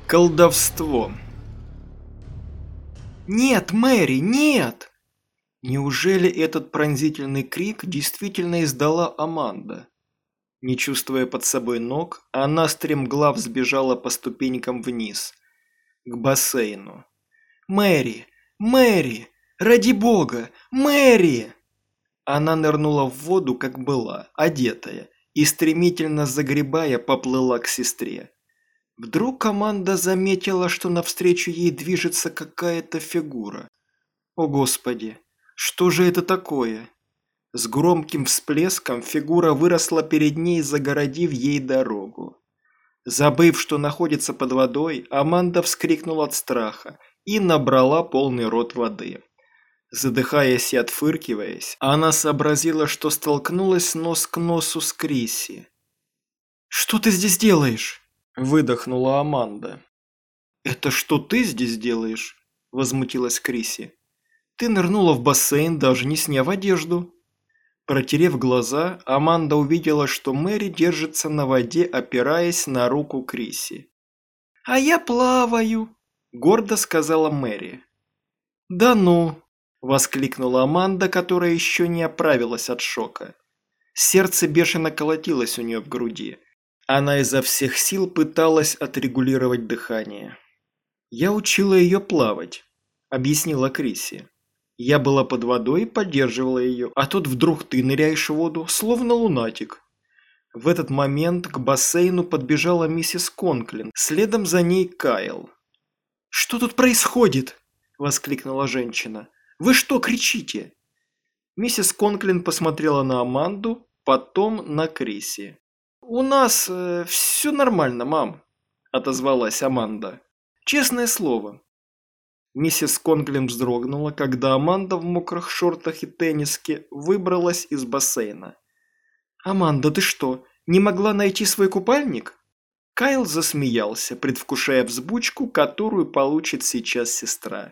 Колдовство. «Нет, Мэри, нет!» Неужели этот пронзительный крик действительно издала Аманда? Не чувствуя под собой ног, она стремглав сбежала по ступенькам вниз, к бассейну. «Мэри! Мэри! Ради бога! Мэри!» Она нырнула в воду, как была, одетая, и стремительно загребая поплыла к сестре. Вдруг Аманда заметила, что навстречу ей движется какая-то фигура. О господи, что же это такое? С громким всплеском фигура выросла перед ней, загородив ей дорогу. Забыв, что находится под водой, Аманда вскрикнула от страха и набрала полный рот воды. Задыхаясь и отфыркиваясь, она сообразила, что столкнулась нос к носу с Крисси. «Что ты здесь делаешь?» – выдохнула Аманда. «Это что ты здесь делаешь?» – возмутилась Крисси. «Ты нырнула в бассейн, даже не сняв одежду». Протерев глаза, Аманда увидела, что Мэри держится на воде, опираясь на руку Крисси. «А я плаваю», – гордо сказала Мэри. «Да ну!» – воскликнула Аманда, которая еще не оправилась от шока. Сердце бешено колотилось у нее в груди. Она изо всех сил пыталась отрегулировать дыхание. «Я учила ее плавать», – объяснила Крисси. «Я была под водой и поддерживала ее, а тут вдруг ты ныряешь в воду, словно лунатик». В этот момент к бассейну подбежала миссис Конклин, следом за ней Кайл. «Что тут происходит?» – воскликнула женщина. «Вы что кричите?» Миссис Конклин посмотрела на Аманду, потом на Крисси. «У нас все нормально, мам», – отозвалась Аманда. «Честное слово». Миссис Конклин вздрогнула, когда Аманда в мокрых шортах и тенниске выбралась из бассейна. «Аманда, ты что, не могла найти свой купальник?» Кайл засмеялся, предвкушая взбучку, которую получит сейчас сестра.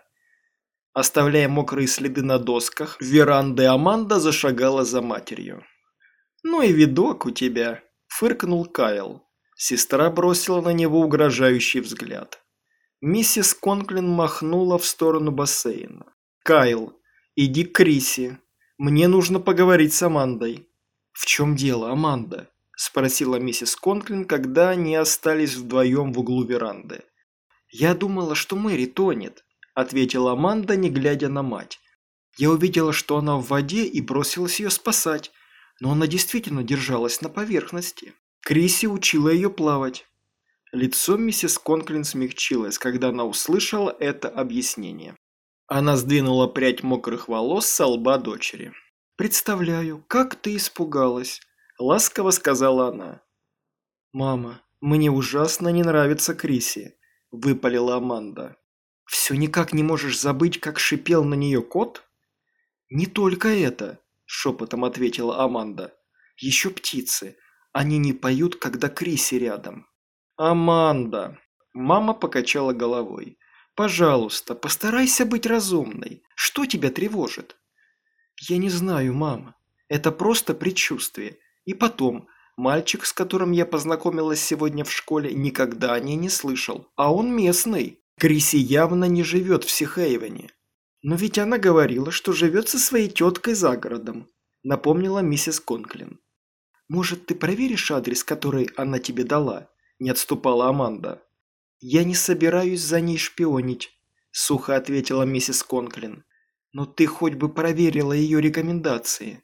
Оставляя мокрые следы на досках, веранды Аманда зашагала за матерью. «Ну и видок у тебя», – фыркнул Кайл. Сестра бросила на него угрожающий взгляд. Миссис Конклин махнула в сторону бассейна. «Кайл, иди к Крисси. Мне нужно поговорить с Амандой». «В чем дело, Аманда?» – спросила миссис Конклин, когда они остались вдвоем в углу веранды. «Я думала, что Мэри тонет», – ответила Аманда, не глядя на мать. «Я увидела, что она в воде и бросилась ее спасать, но она действительно держалась на поверхности. Крисси учила ее плавать». Лицо миссис Конклин смягчилось, когда она услышала это объяснение. Она сдвинула прядь мокрых волос со лба дочери. «Представляю, как ты испугалась», – ласково сказала она. «Мама, мне ужасно не нравится Крисси», – выпалила Аманда. «Все никак не можешь забыть, как шипел на нее кот?» «Не только это», – шепотом ответила Аманда. «Еще птицы. Они не поют, когда Крисси рядом». «Аманда!» – мама покачала головой. «Пожалуйста, постарайся быть разумной. Что тебя тревожит?» «Я не знаю, мама. Это просто предчувствие. И потом, мальчик, с которым я познакомилась сегодня в школе, никогда о ней не слышал. А он местный. Крисси явно не живет в Сихейвене». «Но ведь она говорила, что живет со своей теткой за городом», – напомнила миссис Конклин. «Может, ты проверишь адрес, который она тебе дала?» – не отступала Аманда. «Я не собираюсь за ней шпионить», – сухо ответила миссис Конклин. «Но ты хоть бы проверила ее рекомендации.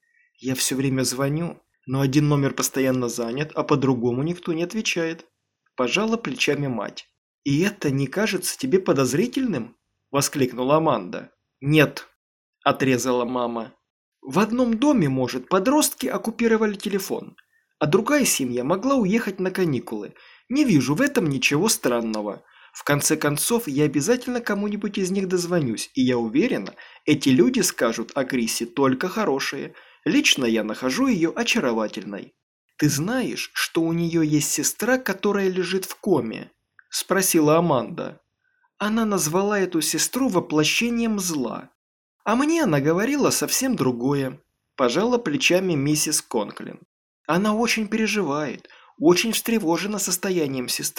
Я все время звоню, но один номер постоянно занят, а по-другому никто не отвечает». Пожала плечами мать. «И это не кажется тебе подозрительным?» – воскликнула Аманда. «Нет», – отрезала мама. «В одном доме, может, подростки оккупировали телефон, а другая семья могла уехать на каникулы. Не вижу в этом ничего странного. В конце концов, я обязательно кому-нибудь из них дозвонюсь, и я уверена, эти люди скажут о Крисси только хорошее. Лично я нахожу ее очаровательной». «Ты знаешь, что у нее есть сестра, которая лежит в коме?» – спросила Аманда. «Она назвала эту сестру воплощением зла. А мне она говорила совсем другое», – пожала плечами миссис Конклин. «Она очень переживает, очень встревожена состоянием сестры.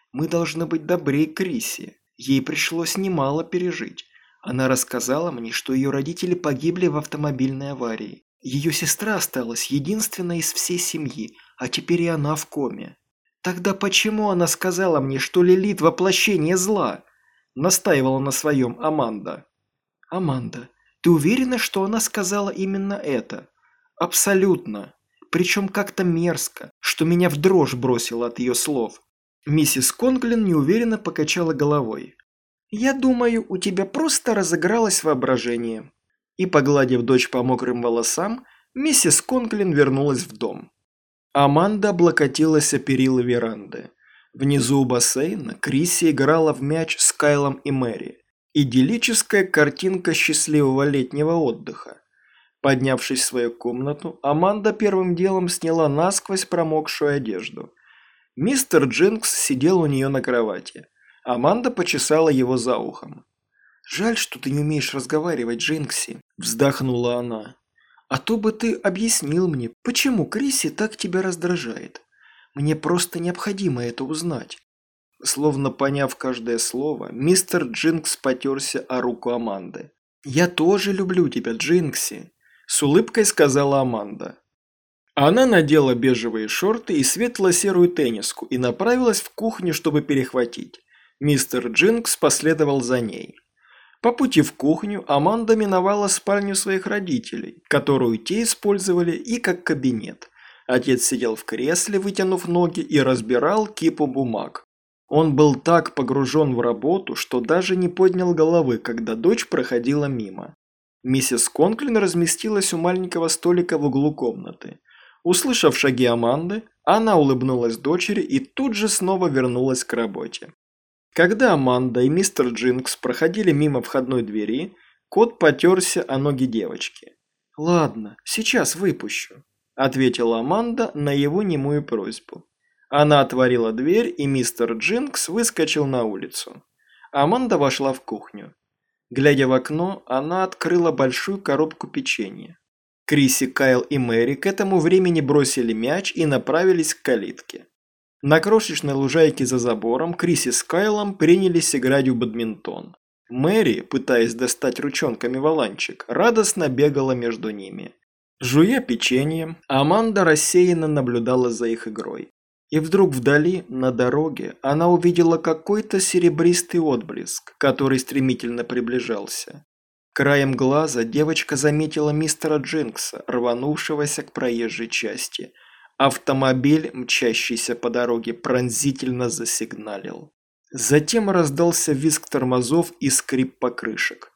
Мы должны быть добрее к Крисе. Ей пришлось немало пережить. Она рассказала мне, что ее родители погибли в автомобильной аварии. Ее сестра осталась единственной из всей семьи, а теперь и она в коме. Тогда почему она сказала мне, что Лилит – воплощение зла? Настаивала на своем Аманда. Аманда, ты уверена, что она сказала именно это? Абсолютно. Причем как-то мерзко, что меня в дрожь бросило от ее слов. Миссис Конклин неуверенно покачала головой. «Я думаю, у тебя просто разыгралось воображение». И, погладив дочь по мокрым волосам, миссис Конклин вернулась в дом. Аманда облокотилась о перила веранды. Внизу у бассейна Крисси играла в мяч с Кайлом и Мэри. Идиллическая картинка счастливого летнего отдыха. Поднявшись в свою комнату, Аманда первым делом сняла насквозь промокшую одежду. Мистер Джинкс сидел у нее на кровати. Аманда почесала его за ухом. «Жаль, что ты не умеешь разговаривать, Джинкси», – вздохнула она. «А то бы ты объяснил мне, почему Крисси так тебя раздражает. Мне просто необходимо это узнать». Словно поняв каждое слово, мистер Джинкс потерся о руку Аманды. «Я тоже люблю тебя, Джинкси», – с улыбкой сказала Аманда. Она надела бежевые шорты и светло-серую тенниску и направилась в кухню, чтобы перехватить. Мистер Джинкс последовал за ней. По пути в кухню Аманда миновала спальню своих родителей, которую те использовали и как кабинет. Отец сидел в кресле, вытянув ноги, и разбирал кипу бумаг. Он был так погружен в работу, что даже не поднял головы, когда дочь проходила мимо. Миссис Конклин разместилась у маленького столика в углу комнаты. Услышав шаги Аманды, она улыбнулась дочери и тут же снова вернулась к работе. Когда Аманда и мистер Джинкс проходили мимо входной двери, кот потерся о ноги девочки. «Ладно, сейчас выпущу», – ответила Аманда на его немую просьбу. Она отворила дверь, и мистер Джинкс выскочил на улицу. Аманда вошла в кухню. Глядя в окно, она открыла большую коробку печенья. Крисси, Кайл и Мэри к этому времени бросили мяч и направились к калитке. На крошечной лужайке за забором Крисси с Кайлом принялись играть в бадминтон. Мэри, пытаясь достать ручонками валанчик, радостно бегала между ними. Жуя печенье, Аманда рассеянно наблюдала за их игрой. И вдруг вдали, на дороге, она увидела какой-то серебристый отблеск, который стремительно приближался. Краем глаза девочка заметила мистера Джинкса, рванувшегося к проезжей части. Автомобиль, мчащийся по дороге, пронзительно засигналил. Затем раздался визг тормозов и скрип покрышек.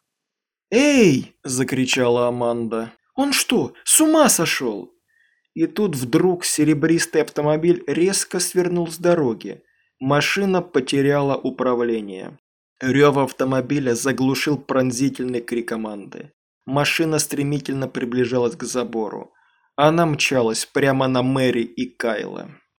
«Эй!» – закричала Аманда. «Он что, с ума сошел?» И тут вдруг серебристый автомобиль резко свернул с дороги. Машина потеряла управление. Рев автомобиля заглушил пронзительный крик Аманды. Машина стремительно приближалась к забору. Она мчалась прямо на Мэри и Кайла.